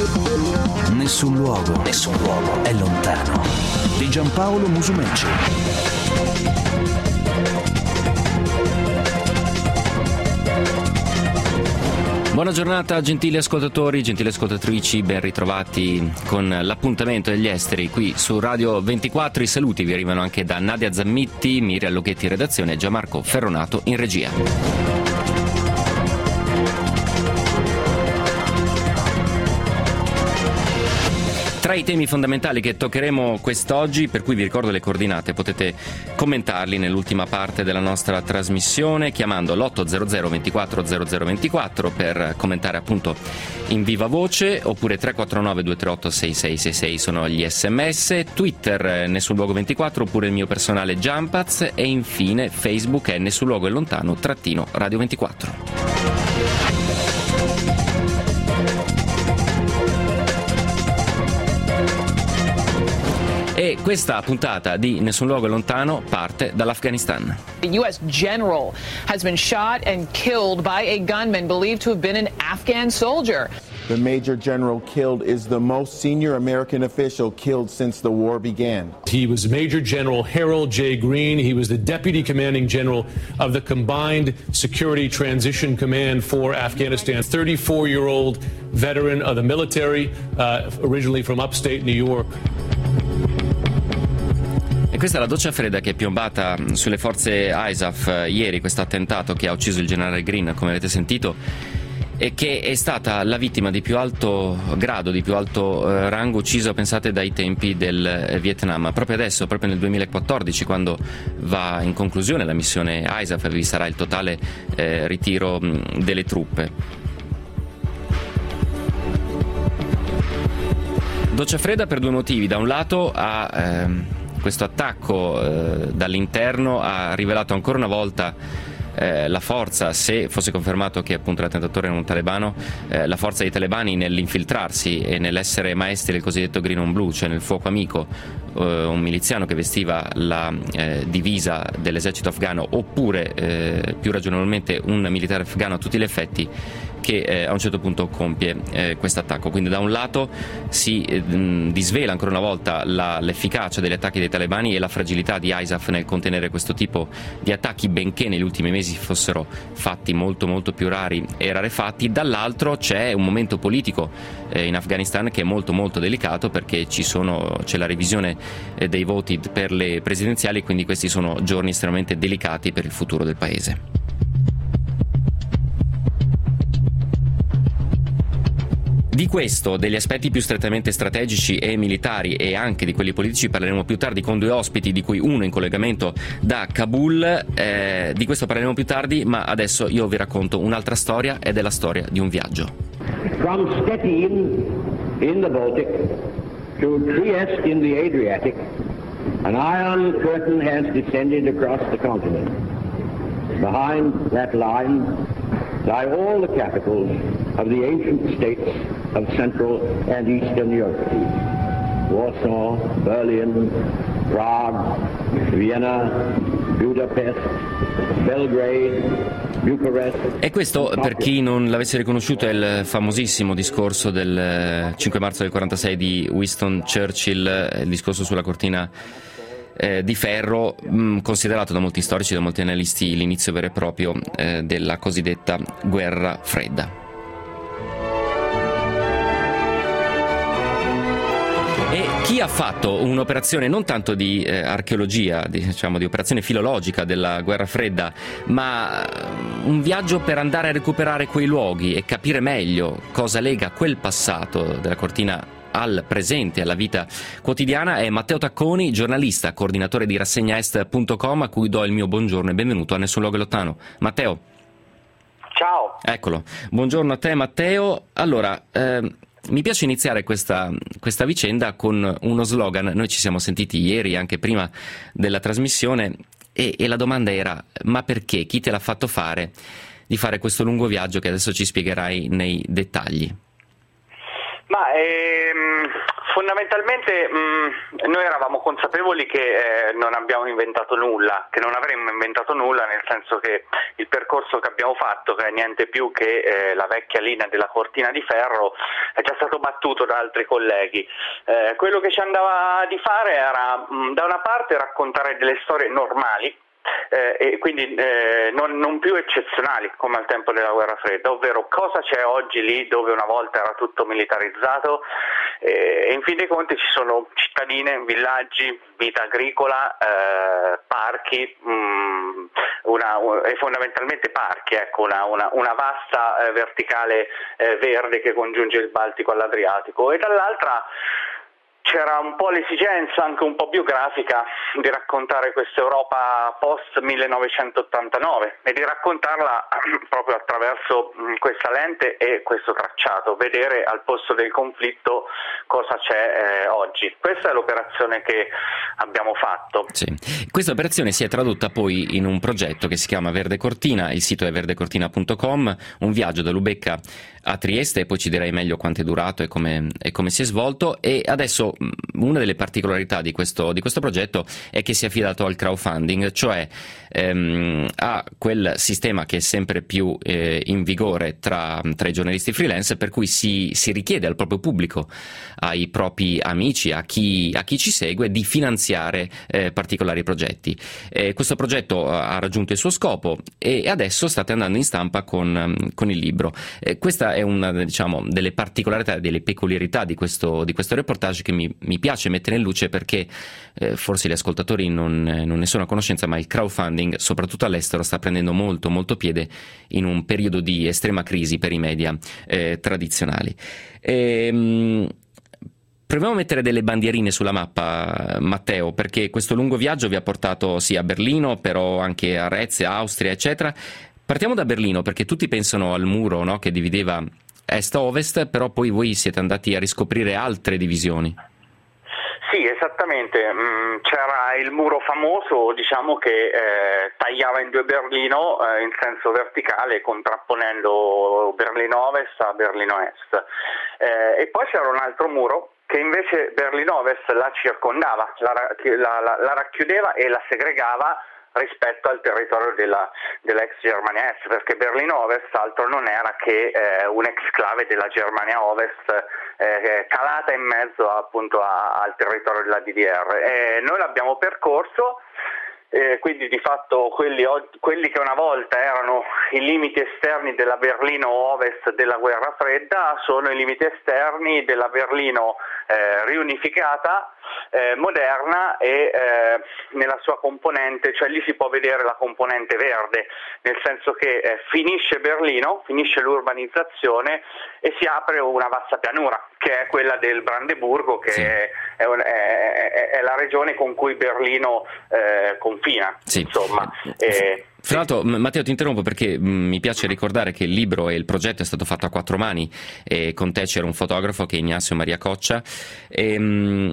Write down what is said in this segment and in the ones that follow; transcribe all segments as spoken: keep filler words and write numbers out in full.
Nessun luogo, nessun luogo è lontano. Di Giampaolo Musumeci. Buona giornata gentili ascoltatori, gentili ascoltatrici, ben ritrovati con l'appuntamento degli esteri qui su Radio ventiquattro. I saluti vi arrivano anche da Nadia Zammitti, Miriam Loghetti in redazione e Gianmarco Ferronato in regia. Tra i temi fondamentali che toccheremo quest'oggi, per cui vi ricordo le coordinate, potete commentarli nell'ultima parte della nostra trasmissione chiamando l'otto zero zero ventiquattro zero zero ventiquattro per commentare appunto in viva voce, oppure tre quattro nove due tre otto sei sei sei sei sono gli sms, Twitter Nessun Luogo ventiquattro oppure il mio personale Giampaz e infine Facebook è Nessun Luogo è lontano trattino Radio ventiquattro. E questa puntata di Nessun Luogo è lontano parte dall'Afghanistan. A U S general has been shot and killed by a gunman believed to have been an Afghan soldier. The Major General killed is the most senior American official killed since the war began. He was Major General Harold J. Green. He was the Deputy Commanding General of the Combined Security Transition Command for Afghanistan. thirty-four-year-old veteran of the military, uh, originally from upstate New York. E questa è la doccia fredda che è piombata sulle forze I S A F eh, ieri, questo attentato che ha ucciso il generale Green, come avete sentito, e che è stata la vittima di più alto grado, di più alto eh, rango, ucciso, pensate, dai tempi del eh, Vietnam. Proprio adesso, proprio nel duemilaquattordici, quando va in conclusione la missione I S A F, vi sarà il totale eh, ritiro mh, delle truppe. Doccia fredda per due motivi. Da un lato ha... Ehm, questo attacco eh, dall'interno ha rivelato ancora una volta eh, la forza, se fosse confermato che appunto l'attentatore era un talebano, eh, la forza dei talebani nell'infiltrarsi e nell'essere maestri del cosiddetto green on blue, cioè nel fuoco amico, eh, un miliziano che vestiva la eh, divisa dell'esercito afghano, oppure eh, più ragionevolmente un militare afghano a tutti gli effetti, che eh, a un certo punto compie eh, questo attacco. Quindi da un lato si eh, disvela ancora una volta la, l'efficacia degli attacchi dei talebani e la fragilità di I S A F nel contenere questo tipo di attacchi, benché negli ultimi mesi fossero fatti molto molto più rari e rarefatti. Dall'altro c'è un momento politico eh, in Afghanistan che è molto molto delicato, perché ci sono, c'è la revisione eh, dei voti per le presidenziali, quindi questi sono giorni estremamente delicati per il futuro del paese. Di questo, degli aspetti più strettamente strategici e militari e anche di quelli politici, parleremo più tardi con due ospiti, di cui uno in collegamento da Kabul. Eh, di questo parleremo più tardi, ma adesso io vi racconto un'altra storia, ed è la storia di un viaggio. From Stettin in the Baltic to Trieste in the Adriatic, an iron curtain has descended across the continent. Behind that line lie all the capitals of the ancient states of Central and Eastern Europe. Warsaw, Berlin, Prague, Vienna, Budapest, Belgrade, Bucharest. E questo, per chi non l'avesse riconosciuto, è il famosissimo discorso del cinque marzo del quarantasei di Winston Churchill, il discorso sulla cortina Eh, di ferro, mh, considerato da molti storici e da molti analisti l'inizio vero e proprio eh, della cosiddetta guerra fredda. E chi ha fatto un'operazione non tanto di eh, archeologia, di, diciamo di operazione filologica della guerra fredda, ma un viaggio per andare a recuperare quei luoghi e capire meglio cosa lega quel passato della cortina al presente, alla vita quotidiana, è Matteo Tacconi, giornalista, coordinatore di rassegna est punto com, a cui do il mio buongiorno e benvenuto a Nessun Luogo è lontano. Matteo. Ciao. Eccolo. Buongiorno a te, Matteo. Allora, eh, mi piace iniziare questa, questa vicenda con uno slogan. Noi ci siamo sentiti ieri, anche prima della trasmissione, e, e la domanda era: ma perché? Chi te l'ha fatto fare di fare questo lungo viaggio che adesso ci spiegherai nei dettagli? Ma ehm, fondamentalmente mh, noi eravamo consapevoli che eh, non abbiamo inventato nulla, che non avremmo inventato nulla, nel senso che il percorso che abbiamo fatto, che è niente più che eh, la vecchia linea della cortina di ferro, è già stato battuto da altri colleghi. Eh, quello che ci andava di fare era mh, da una parte raccontare delle storie normali, Eh, e quindi eh, non, non più eccezionali come al tempo della guerra fredda, ovvero cosa c'è oggi lì dove una volta era tutto militarizzato, eh, e in fin dei conti ci sono cittadine, villaggi, vita agricola, eh, parchi, mh, una, e fondamentalmente parchi, ecco, una, una, una vasta eh, verticale eh, verde che congiunge il Baltico all'Adriatico, e dall'altra c'era un po' l'esigenza, anche un po' biografica, di raccontare questa Europa post millenovecentottantanove e di raccontarla proprio attraverso questa lente e questo tracciato, vedere al posto del conflitto cosa c'è eh, oggi. Questa è l'operazione che abbiamo fatto. Sì. Questa operazione si è tradotta poi in un progetto che si chiama Verde Cortina, il sito è verde cortina punto com, un viaggio da Lubecca a Trieste, e poi ci direi meglio quanto è durato e come, e come si è svolto. E adesso una delle particolarità di questo, di questo progetto è che si è affidato al crowdfunding, cioè ehm, a quel sistema che è sempre più eh, in vigore tra, tra i giornalisti freelance, per cui si, si richiede al proprio pubblico, ai propri amici, a chi, a chi ci segue, di finanziare eh, particolari progetti. Eh, questo progetto ha raggiunto il suo scopo e adesso state andando in stampa con, con il libro. Eh, questa è una, diciamo, delle particolarità, delle peculiarità di questo, di questo reportage che mi, mi piace mettere in luce, perché eh, forse gli ascoltatori non, non ne sono a conoscenza, ma il crowdfunding, soprattutto all'estero, sta prendendo molto molto piede in un periodo di estrema crisi per i media eh, tradizionali. E, proviamo a mettere delle bandierine sulla mappa, Matteo, perché questo lungo viaggio vi ha portato sì a Berlino, però anche a Rezze, Austria, eccetera. Partiamo da Berlino, perché tutti pensano al muro, no, che divideva est a ovest, però poi voi siete andati a riscoprire altre divisioni. Sì, esattamente. C'era il muro famoso, diciamo, che eh, tagliava in due Berlino eh, in senso verticale, contrapponendo Berlino Ovest a Berlino Est. Eh, e poi c'era un altro muro che invece Berlino Ovest la circondava, la, la, la, la racchiudeva e la segregava rispetto al territorio della, dell'ex Germania Est, perché Berlino Ovest altro non era che eh, un'exclave della Germania Ovest eh, calata in mezzo appunto a, al territorio della D D R. E noi l'abbiamo percorso, eh, quindi di fatto quelli, quelli che una volta erano i limiti esterni della Berlino Ovest della guerra fredda sono i limiti esterni della Berlino eh, riunificata, eh, moderna e eh, nella sua componente, cioè lì si può vedere la componente verde, nel senso che eh, finisce Berlino, finisce l'urbanizzazione e si apre una vasta pianura, che è quella del Brandeburgo, che sì. è, è, è, è la regione con cui Berlino eh, confina, sì. insomma. E, Tra l'altro, Matteo, ti interrompo perché mh, mi piace ricordare che il libro e il progetto è stato fatto a quattro mani, e con te c'era un fotografo che è Ignazio Maria Coccia. E, mh,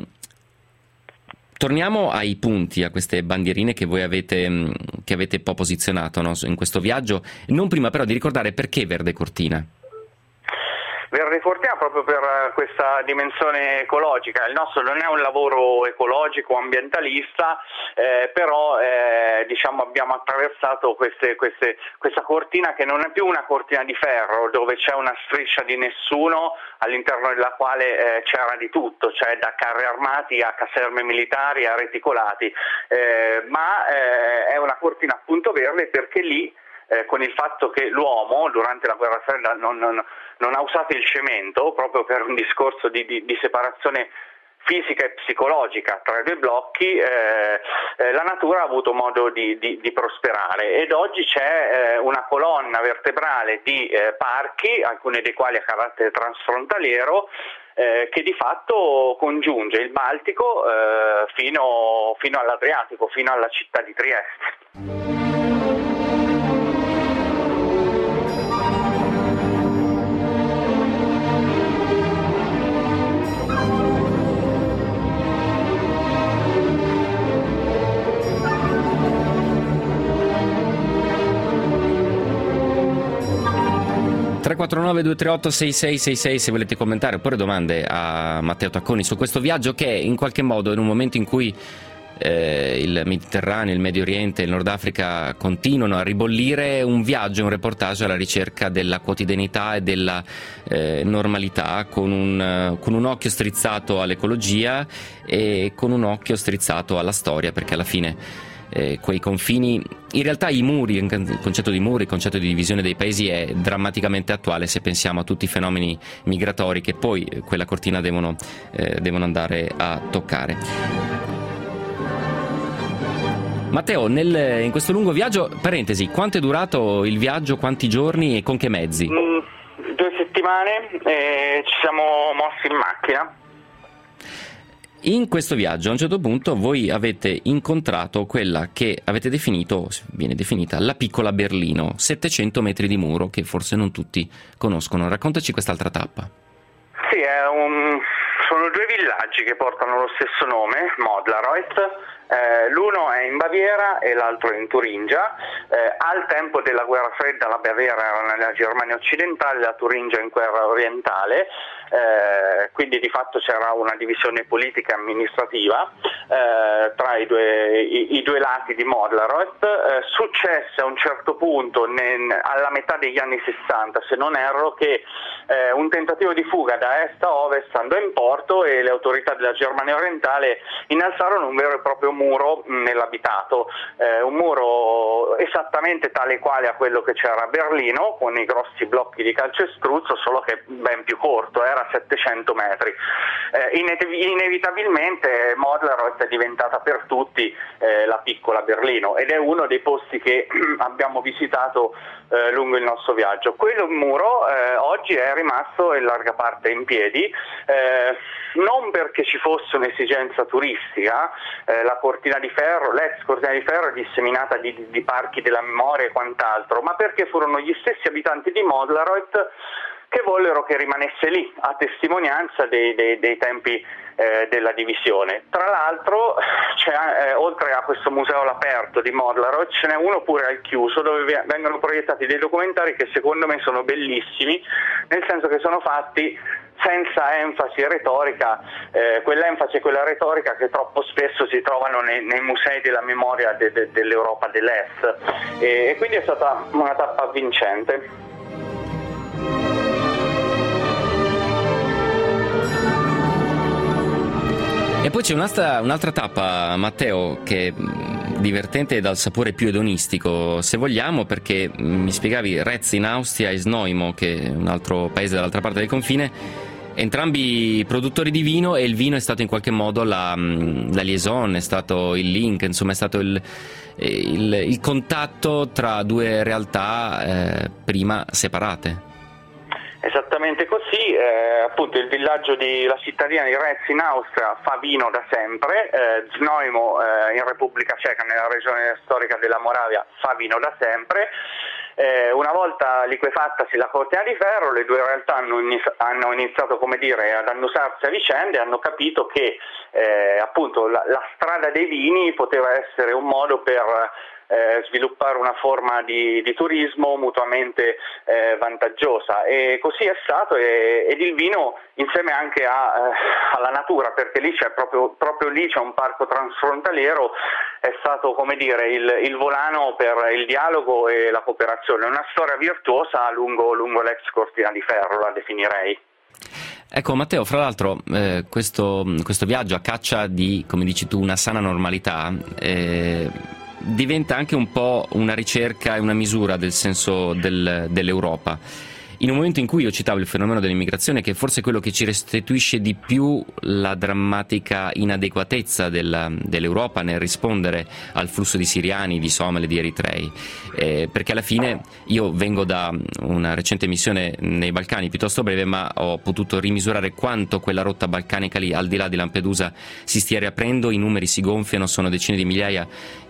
torniamo ai punti, a queste bandierine che voi avete, mh, che avete un po' posizionato, no, in questo viaggio, non prima però di ricordare perché Verde Cortina. Verde Cortina proprio per questa dimensione ecologica. Il nostro non è un lavoro ecologico, ambientalista, eh, però eh, diciamo abbiamo attraversato queste, queste, questa cortina che non è più una cortina di ferro dove c'è una striscia di nessuno all'interno della quale eh, c'era di tutto, cioè da carri armati a caserme militari a reticolati, eh, ma eh, è una cortina appunto verde perché lì Eh, con il fatto che l'uomo durante la guerra fredda non, non, non ha usato il cemento proprio per un discorso di, di, di separazione fisica e psicologica tra i due blocchi, eh, eh, la natura ha avuto modo di, di, di prosperare ed oggi c'è eh, una colonna vertebrale di eh, parchi, alcuni dei quali a carattere transfrontaliero, eh, che di fatto congiunge il Baltico eh, fino, fino all'Adriatico, fino alla città di Trieste. tre quattro nove due tre otto sei sei sei sei se volete commentare oppure domande a Matteo Tacconi su questo viaggio che in qualche modo, in un momento in cui eh, il Mediterraneo, il Medio Oriente, il Nord Africa continuano a ribollire, un viaggio, un reportage alla ricerca della quotidianità e della eh, normalità, con un, con un occhio strizzato all'ecologia e con un occhio strizzato alla storia, perché alla fine Eh, quei confini, in realtà i muri, il concetto di muri, il concetto di divisione dei paesi è drammaticamente attuale se pensiamo a tutti i fenomeni migratori che poi eh, quella cortina devono, eh, devono andare a toccare. Matteo, nel, in questo lungo viaggio, parentesi, quanto è durato il viaggio, quanti giorni e con che mezzi? Mm, due settimane e ci siamo mossi in macchina. In questo viaggio a un certo punto voi avete incontrato quella che avete definito, viene definita la piccola Berlino, settecento metri di muro che forse non tutti conoscono. Raccontaci quest'altra tappa. Sì, è un... sono due villaggi che portano lo stesso nome, Modlaroth. Eh, l'uno è in Baviera e l'altro è in Turingia. Eh, al tempo della guerra fredda la Baviera era nella Germania occidentale, la Turingia in guerra orientale, eh, quindi di fatto c'era una divisione politica e amministrativa eh, tra i due, i, i due lati di Modlaroth. Eh, successe a un certo punto nel, alla metà degli anni sessanta, se non erro, che eh, un tentativo di fuga da est a ovest andò in porto e le autorità della Germania orientale innalzarono un vero e proprio muro nell'abitato, eh, un muro esattamente tale quale a quello che c'era a Berlino, con i grossi blocchi di calcestruzzo, solo che ben più corto, era settecento metri. Eh, inev- inevitabilmente Modlaroth è diventata per tutti eh, la piccola Berlino ed è uno dei posti che abbiamo visitato eh, lungo il nostro viaggio. Quello muro eh, oggi è rimasto in larga parte in piedi, eh, non perché ci fosse un'esigenza turistica, eh, la cortina di ferro, l'ex cortina di ferro è disseminata di, di parchi della memoria e quant'altro, ma perché furono gli stessi abitanti di Modlaroth che vollero che rimanesse lì, a testimonianza dei, dei, dei tempi eh, della divisione. Tra l'altro, c'è, eh, oltre a questo museo all'aperto di Modlaroth, ce n'è uno pure al chiuso dove vengono proiettati dei documentari che secondo me sono bellissimi, nel senso che sono fatti senza enfasi e retorica, eh, quell'enfasi e quella retorica che troppo spesso si trovano nei, nei musei della memoria de, de, dell'Europa dell'Est, e, e quindi è stata una tappa vincente. E poi c'è un'altra, un'altra tappa, Matteo, che è divertente e dal sapore più edonistico, se vogliamo, perché mi spiegavi Retz in Austria e Snoimo, che è un altro paese dall'altra parte del confine, entrambi produttori di vino, e il vino è stato in qualche modo la, la liaison, è stato il link, insomma è stato il, il, il contatto tra due realtà eh, prima separate. Esattamente così, eh, appunto il villaggio di la cittadina di Retz in Austria fa vino da sempre, eh, Znojmo eh, in Repubblica Ceca, nella regione storica della Moravia, fa vino da sempre. Eh, una volta liquefattasi la cortina di ferro, le due realtà hanno, iniz- hanno iniziato, come dire, ad annusarsi a vicenda e hanno capito che eh, appunto la, la strada dei vini poteva essere un modo per Eh, sviluppare una forma di, di turismo mutuamente eh, vantaggiosa, e così è stato, e, ed il vino insieme anche a, eh, alla natura, perché lì c'è proprio, proprio lì c'è un parco transfrontaliero, è stato, come dire, il, il volano per il dialogo e la cooperazione, una storia virtuosa lungo, lungo l'ex cortina di ferro, la definirei. Ecco Matteo, fra l'altro eh, questo, questo viaggio a caccia di, come dici tu, una sana normalità eh, diventa anche un po' una ricerca e una misura del senso del, dell'Europa. In un momento in cui io citavo il fenomeno dell'immigrazione, che è forse quello che ci restituisce di più la drammatica inadeguatezza della, dell'Europa nel rispondere al flusso di siriani, di somali, di eritrei, eh, perché alla fine io vengo da una recente missione nei Balcani piuttosto breve, ma ho potuto rimisurare quanto quella rotta balcanica lì, al di là di Lampedusa, si stia riaprendo, i numeri si gonfiano, sono decine di migliaia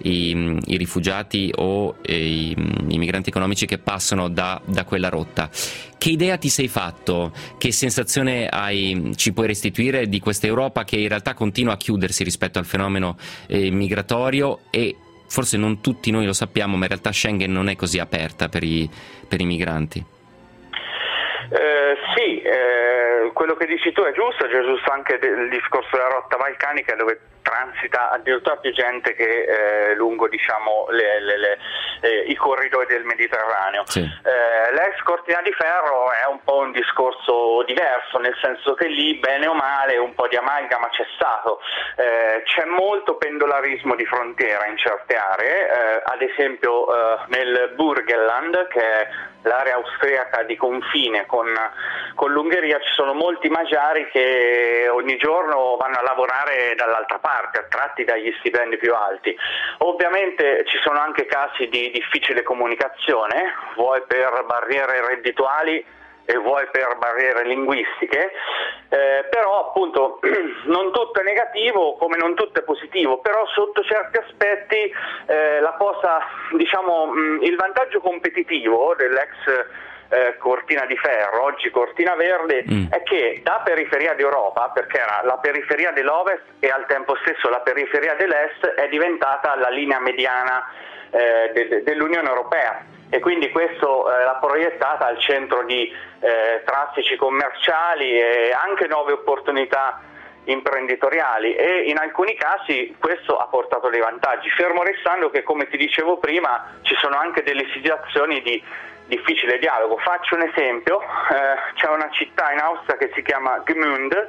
i, i rifugiati o i, i migranti economici che passano da, da quella rotta. Che idea ti sei fatto? Che sensazione hai, ci puoi restituire di questa Europa che in realtà continua a chiudersi rispetto al fenomeno eh, migratorio, e forse non tutti noi lo sappiamo, ma in realtà Schengen non è così aperta per i, per i migranti? Eh, sì, eh, quello che dici tu è giusto, è giusto anche del discorso della rotta balcanica, dove transita addirittura più gente che eh, lungo diciamo le, le, le, eh, i corridoi del Mediterraneo. Sì. Eh, l'ex cortina di ferro è un po' un discorso diverso, nel senso che lì bene o male un po' di amalgama c'è stato, eh, c'è molto pendolarismo di frontiera in certe aree, eh, ad esempio eh, nel Burgenland, che è l'area austriaca di confine con, con l'Ungheria, ci sono molti magiari che ogni giorno vanno a lavorare dall'altra parte, attratti dagli stipendi più alti. Ovviamente ci sono anche casi di difficile comunicazione, vuoi per barriere reddituali e vuoi per barriere linguistiche, eh, però appunto non tutto è negativo come non tutto è positivo, però sotto certi aspetti eh, la cosa, diciamo, mh, il vantaggio competitivo dell'ex eh, cortina di ferro, oggi cortina verde, mm. è che da periferia d'Europa, perché era la periferia dell'Ovest e al tempo stesso la periferia dell'Est, è diventata la linea mediana eh, de- de- dell'Unione Europea. E quindi questo eh, l'ha proiettata al centro di eh, traffici commerciali e anche nuove opportunità imprenditoriali, e in alcuni casi questo ha portato dei vantaggi, fermo restando che, come ti dicevo prima, ci sono anche delle situazioni di difficile dialogo. Faccio un esempio, eh, c'è una città in Austria che si chiama Gmünd,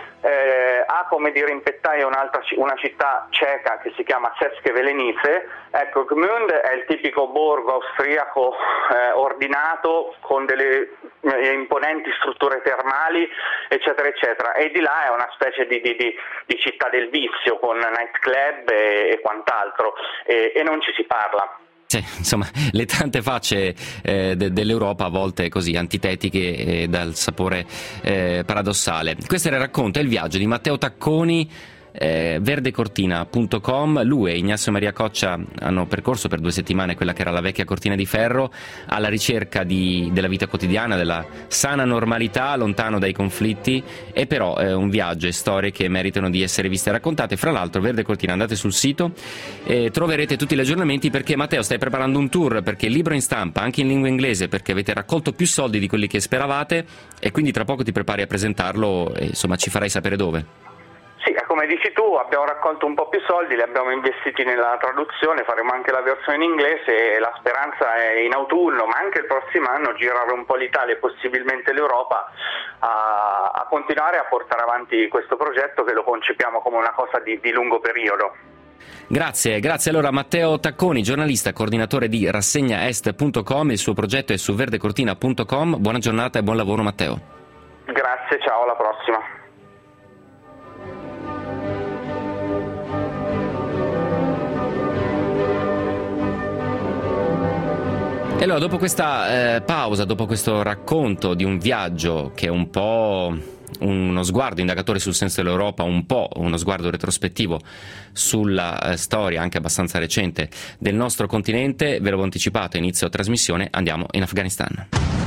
eh, ha come dirimpettaia un'altra una città ceca che si chiama České Velenice. Ecco, Gmünd è il tipico borgo austriaco eh, ordinato con delle eh, imponenti strutture termali, eccetera eccetera, e di là è una specie di, di, di, di città del vizio con nightclub e, e quant'altro, e, e non ci si parla. Sì, insomma, le tante facce eh, de- dell'Europa a volte così antitetiche e dal sapore eh, paradossale. Questo era il racconto e il viaggio di Matteo Tacconi, eh, verdecortina punto com. Lui e Ignazio Maria Coccia hanno percorso per due settimane quella che era la vecchia cortina di ferro, alla ricerca di, della vita quotidiana, della sana normalità, lontano dai conflitti, e però eh, un viaggio e storie che meritano di essere viste e raccontate. Fra l'altro, Verde Cortina, andate sul sito e troverete tutti gli aggiornamenti, perché Matteo stai preparando un tour, perché il libro in stampa anche in lingua inglese, perché avete raccolto più soldi di quelli che speravate, e quindi tra poco ti prepari a presentarlo e insomma ci farai sapere dove. Sì, come dici tu, abbiamo raccolto un po' più soldi, li abbiamo investiti nella traduzione, faremo anche la versione in inglese e la speranza è in autunno, ma anche il prossimo anno, girare un po' l'Italia e possibilmente l'Europa a, a continuare a portare avanti questo progetto, che lo concepiamo come una cosa di, di lungo periodo. Grazie, grazie allora Matteo Tacconi, giornalista, coordinatore di rassegna est punto com, il suo progetto è su verdecortina punto com. Buona giornata e buon lavoro Matteo. Grazie, ciao, alla prossima. E allora, dopo questa eh, pausa, dopo questo racconto di un viaggio che è un po' uno sguardo indagatore sul senso dell'Europa, un po' uno sguardo retrospettivo sulla eh, storia anche abbastanza recente del nostro continente, ve l'avevo anticipato a inizio trasmissione, andiamo in Afghanistan.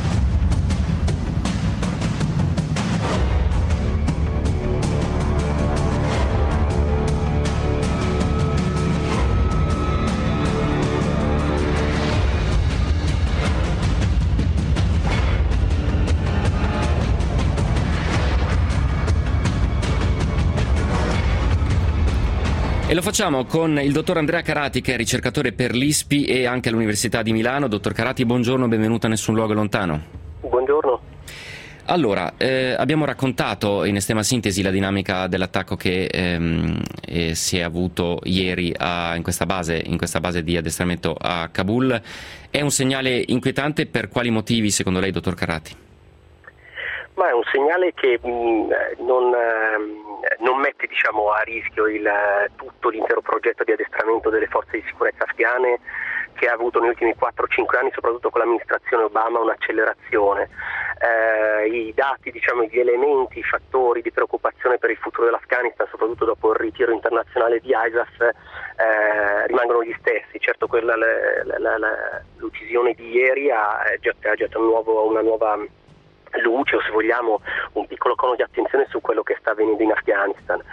E lo facciamo con il dottor Andrea Carati, che è ricercatore per l'I S P I e anche all'Università di Milano. Dottor Carati, buongiorno, benvenuto a Nessun Luogo Lontano. Buongiorno. Allora, eh, abbiamo raccontato in estrema sintesi la dinamica dell'attacco che ehm, eh, si è avuto ieri a, in questa base, in questa base di addestramento a Kabul. È un segnale inquietante per quali motivi, secondo lei, dottor Carati? Ma è un segnale che mh, non, eh, non mette diciamo, a rischio il, tutto l'intero progetto di addestramento delle forze di sicurezza afghane, che ha avuto negli ultimi quattro cinque anni, soprattutto con l'amministrazione Obama, un'accelerazione. Eh, I dati, diciamo, gli elementi, i fattori di preoccupazione per il futuro dell'Afghanistan, soprattutto dopo il ritiro internazionale di I S A F, eh, rimangono gli stessi. Certo, quella, la, la, la, l'uccisione di ieri ha gettato un nuovo, una nuova luce, o se vogliamo un piccolo cono di attenzione su quello che sta avvenendo in Afghanistan.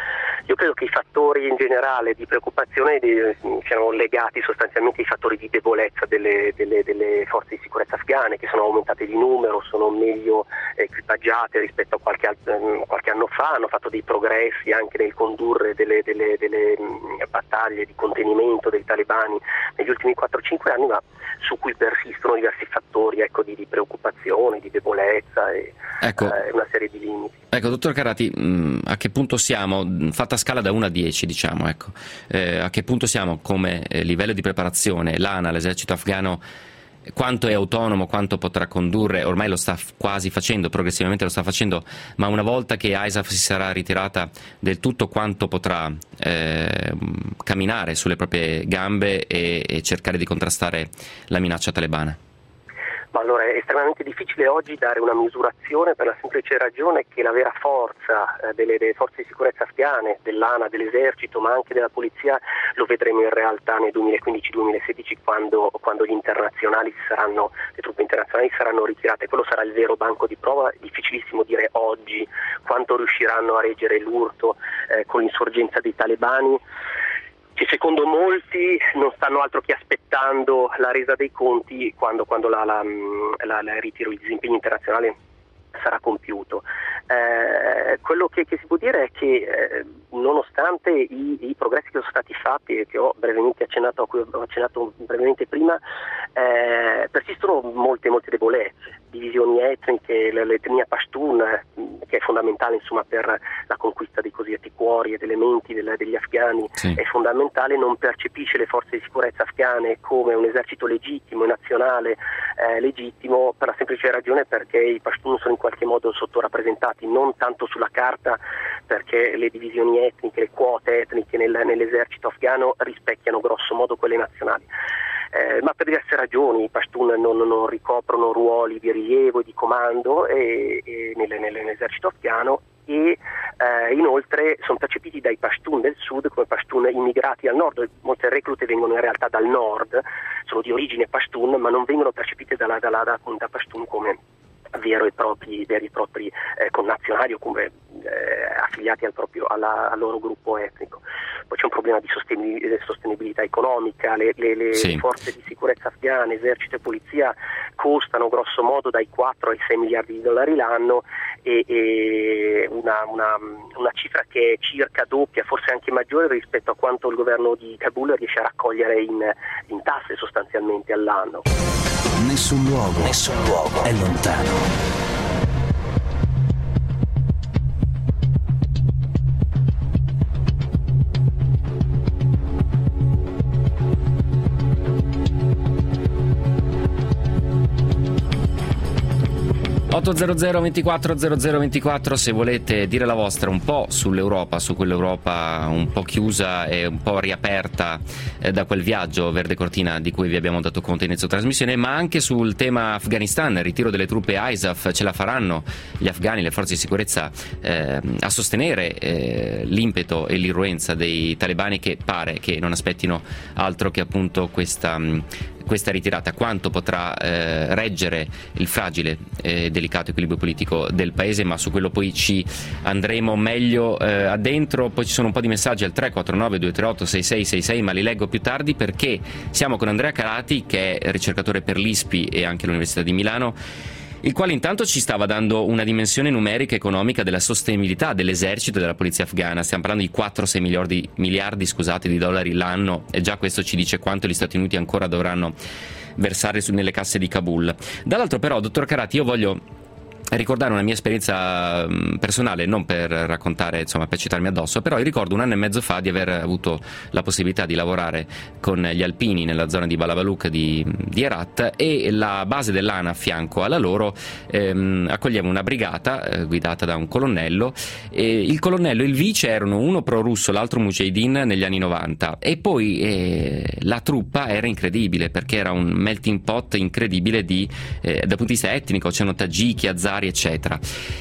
Io credo che i fattori in generale di preoccupazione di, siano legati sostanzialmente ai fattori di debolezza delle, delle, delle forze di sicurezza afghane, che sono aumentate di numero, sono meglio equipaggiate rispetto a qualche, qualche anno fa, hanno fatto dei progressi anche nel condurre delle, delle, delle battaglie di contenimento dei talebani negli ultimi quattro cinque anni, ma su cui persistono diversi fattori, ecco, di, di preoccupazione, di debolezza e ecco. eh, una serie di limiti. Ecco, dottor Carati, mh, a che punto siamo, fatta scala da uno a dieci, diciamo, ecco, eh, a che punto siamo come eh, livello di preparazione, l'A N A, l'esercito afghano, quanto è autonomo, quanto potrà condurre, ormai lo sta f- quasi facendo, progressivamente lo sta facendo, ma una volta che ISAF si sarà ritirata del tutto, quanto potrà eh, camminare sulle proprie gambe e, e cercare di contrastare la minaccia talebana? Ma allora è estremamente difficile oggi dare una misurazione, per la semplice ragione che la vera forza eh, delle, delle forze di sicurezza afghane, dell'A N A, dell'esercito, ma anche della polizia, lo vedremo in realtà nel duemilaquindici duemilasedici, quando, quando gli internazionali saranno, le truppe internazionali saranno ritirate. Quello sarà il vero banco di prova. È difficilissimo dire oggi quanto riusciranno a reggere l'urto eh, con l'insorgenza dei talebani, che secondo molti non stanno altro che aspettando la resa dei conti quando, quando la, la, la, la ritiro di disimpegno internazionale sarà compiuto. Eh, quello che, che si può dire è che eh, nonostante i, i progressi che sono stati fatti e che ho brevemente accennato, a cui ho accennato brevemente prima, eh, persistono molte molte debolezze, divisioni etniche, l'etnia Pashtun, che è fondamentale insomma per la conquista dei cosiddetti cuori ed elementi del, degli afghani, sì. È fondamentale, non percepisce le forze di sicurezza afghane come un esercito legittimo e nazionale eh, legittimo, per la semplice ragione perché i Pashtun sono in qualche modo sottorappresentati, non tanto sulla carta, perché le divisioni etniche, le quote etniche nel, nell'esercito afghano rispecchiano grosso modo quelle nazionali. Eh, ma per diverse ragioni i Pashtun non, non ricoprono ruoli di rilievo e di comando e, e nelle, nell'esercito afghano e eh, inoltre sono percepiti dai Pashtun del sud come Pashtun immigrati al nord. Molte reclute vengono in realtà dal nord, sono di origine Pashtun, ma non vengono percepite dalla, dalla, dalla comunità Pashtun come vero e propri, veri e propri eh, connazionali o come eh, affiliati al, proprio, alla, al loro gruppo etnico. Poi c'è un problema di sostenibilità economica, le, le, le sì. forze di sicurezza afghane, esercito e polizia costano grosso modo dai quattro ai sei miliardi di dollari l'anno e, e una, una, una cifra che è circa doppia, forse anche maggiore rispetto a quanto il governo di Kabul riesce a raccogliere in, in tasse sostanzialmente all'anno. Nessun luogo, nessun luogo è lontano. otto zero zero ventiquattro zero zero ventiquattro se volete dire la vostra un po' sull'Europa, su quell'Europa un po' chiusa e un po' riaperta eh, da quel viaggio verde cortina di cui vi abbiamo dato conto in inizio trasmissione, ma anche sul tema Afghanistan, il ritiro delle truppe ISAF. Ce la faranno gli afghani, le forze di sicurezza eh, a sostenere eh, l'impeto e l'irruenza dei talebani, che pare che non aspettino altro che appunto questa questa ritirata? Quanto potrà eh, reggere il fragile e eh, delicato equilibrio politico del paese? Ma su quello poi ci andremo meglio eh, addentro. Poi ci sono un po' di messaggi al tre quattro nove due tre otto sei sei sei sei, ma li leggo più tardi, perché siamo con Andrea Carati, che è ricercatore per l'I S P I e anche l'Università di Milano, il quale intanto ci stava dando una dimensione numerica economica della sostenibilità dell'esercito e della polizia afghana. Stiamo parlando di quattro sei miliardi, miliardi scusate, di dollari l'anno, e già questo ci dice quanto gli Stati Uniti ancora dovranno versare su, nelle casse di Kabul. Dall'altro però, dottor Carati, io voglio ricordare una mia esperienza personale, non per raccontare, insomma, per citarmi addosso, però io ricordo un anno e mezzo fa di aver avuto la possibilità di lavorare con gli alpini nella zona di Balabaluk di, di Herat, e la base dell'A N A a fianco alla loro ehm, accoglieva una brigata eh, guidata da un colonnello, e il colonnello e il vice erano uno pro-russo, l'altro mujahideen negli anni novanta, e poi eh, la truppa era incredibile perché era un melting pot incredibile di, eh, dal punto di vista etnico. C'erano tagiki, azari, eccetera.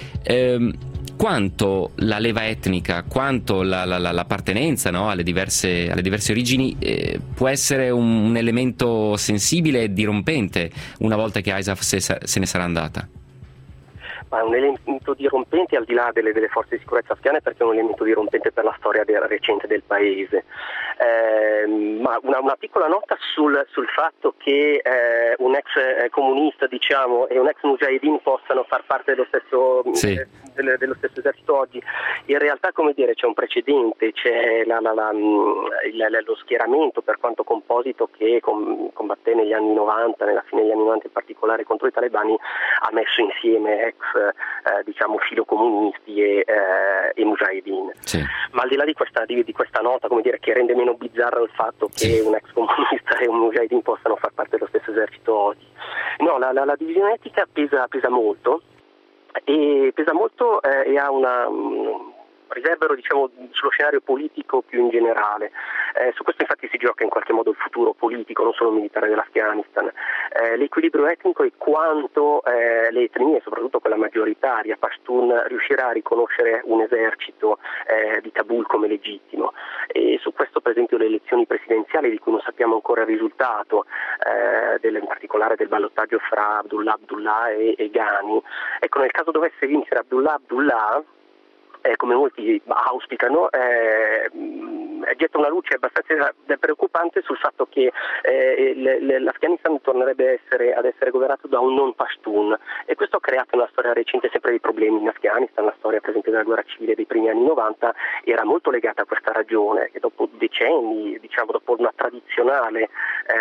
Eh, quanto la leva etnica, quanto la, la, l'appartenenza, no, alle diverse, alle diverse origini eh, può essere un, un elemento sensibile e dirompente una volta che ISAF se, se ne sarà andata? Ma è un elemento dirompente al di là delle, delle forze di sicurezza afghane, perché è un elemento dirompente per la storia del, recente del paese. Eh, ma una, una piccola nota sul, sul fatto che eh, un ex eh, comunista, diciamo, e un ex mujahideen possano far parte dello stesso, sì. eh, dello, dello stesso esercito oggi. In realtà, come dire, c'è un precedente, c'è la, la, la, il, lo schieramento, per quanto composito, che com, combatté negli anni novanta, nella fine degli anni novanta in particolare contro i talebani, ha messo insieme ex eh, diciamo filocomunisti e, eh, e mujahideen. Sì. Ma al di là di questa, di, di questa nota, come dire, che rende meno bizzarro il fatto che sì. un ex comunista e un mujahideen possano far parte dello stesso esercito oggi, no, la, la, la divisione etica pesa, pesa molto e pesa molto eh, e ha una um, riverbero, diciamo, sullo scenario politico più in generale. Eh, su questo infatti si gioca in qualche modo il futuro politico, non solo militare dell'Afghanistan. Eh, l'equilibrio etnico e quanto eh, le etnie, soprattutto quella maggioritaria Pashtun, riuscirà a riconoscere un esercito eh, di Kabul come legittimo. E su questo, per esempio, le elezioni presidenziali, di cui non sappiamo ancora il risultato, eh, del, in particolare del ballottaggio fra Abdullah Abdullah e, e Ghani, ecco, nel caso dovesse vincere Abdullah Abdullah, Eh, come molti auspicano, eh, getta una luce abbastanza preoccupante sul fatto che eh, l'Afghanistan tornerebbe a essere, ad essere governato da un non Pashtun, e questo ha creato una storia recente sempre di problemi in Afghanistan. La storia, per esempio, della guerra civile dei primi anni novanta era molto legata a questa ragione, che dopo decenni, diciamo dopo una tradizionale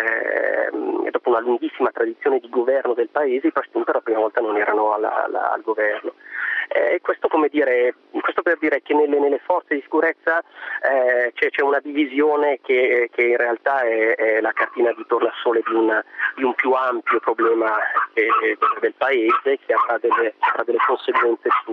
eh, dopo una lunghissima tradizione di governo del paese, i Pashtun per la prima volta non erano alla, alla, al governo. E eh, questo, come dire, questo per dire che nelle, nelle forze di sicurezza eh, c'è, c'è una divisione che, che in realtà è, è la cartina di tornasole di, una, di un più ampio problema eh, del paese, che avrà delle, avrà delle conseguenze su,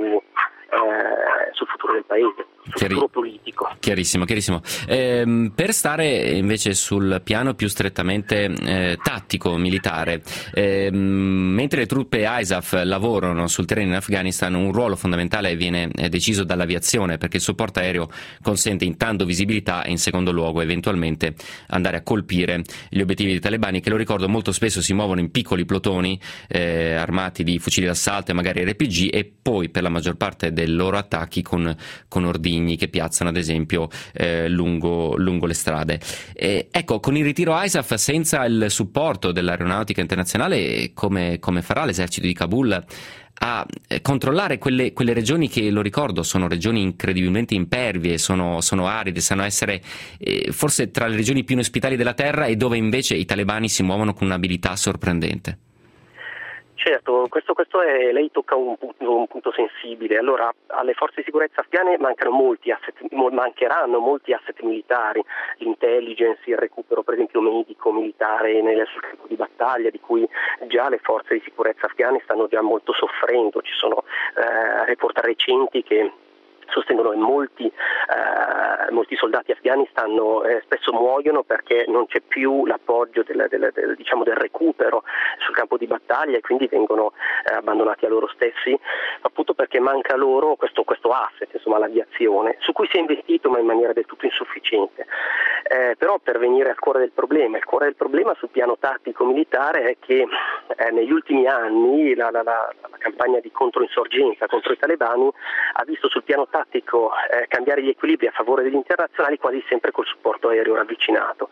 eh, sul futuro del paese, sul Chiari- futuro politico. Chiarissimo, chiarissimo. Eh, per stare invece sul piano più strettamente eh, tattico, militare, eh, mentre le truppe I S A F lavorano sul terreno in Afghanistan, un ruolo fondamentale viene eh, deciso dall'aviazione, perché il supporto aereo consente intanto visibilità e in secondo luogo eventualmente andare a colpire gli obiettivi dei talebani, che, lo ricordo, molto spesso si muovono in piccoli plotoni eh, armati di fucili d'assalto e magari R P G, e poi per la maggior parte dei loro attacchi con, con ordigni che piazzano ad esempio eh, lungo, lungo le strade. E, ecco, con il ritiro I S A F, senza il supporto dell'aeronautica internazionale, come, come farà l'esercito di Kabul a controllare quelle, quelle regioni che, lo ricordo, sono regioni incredibilmente impervie, sono, sono aride, sanno essere eh, forse tra le regioni più inospitali della terra, e dove invece i talebani si muovono con un'abilità sorprendente? Certo, questo, questo è, lei tocca un punto, un punto sensibile. Allora, alle forze di sicurezza afghane mancano molti asset, mancheranno molti asset militari, l'intelligence, il recupero, per esempio, medico, militare nel sul campo di battaglia, di cui già le forze di sicurezza afghane stanno già molto soffrendo. Ci sono eh, report recenti che sostengono che molti, eh, molti soldati afghani stanno, eh, spesso muoiono perché non c'è più l'appoggio del, del, del, diciamo del recupero sul campo di battaglia, e quindi vengono eh, abbandonati a loro stessi, appunto perché manca loro questo, questo asset, insomma l'aviazione, su cui si è investito ma in maniera del tutto insufficiente. Eh, però, per venire al cuore del problema, il cuore del problema sul piano tattico militare è che eh, negli ultimi anni la, la, la, la campagna di controinsorgenza contro i talebani ha visto sul piano tattico eh, cambiare gli equilibri a favore degli internazionali, quasi sempre col supporto aereo ravvicinato.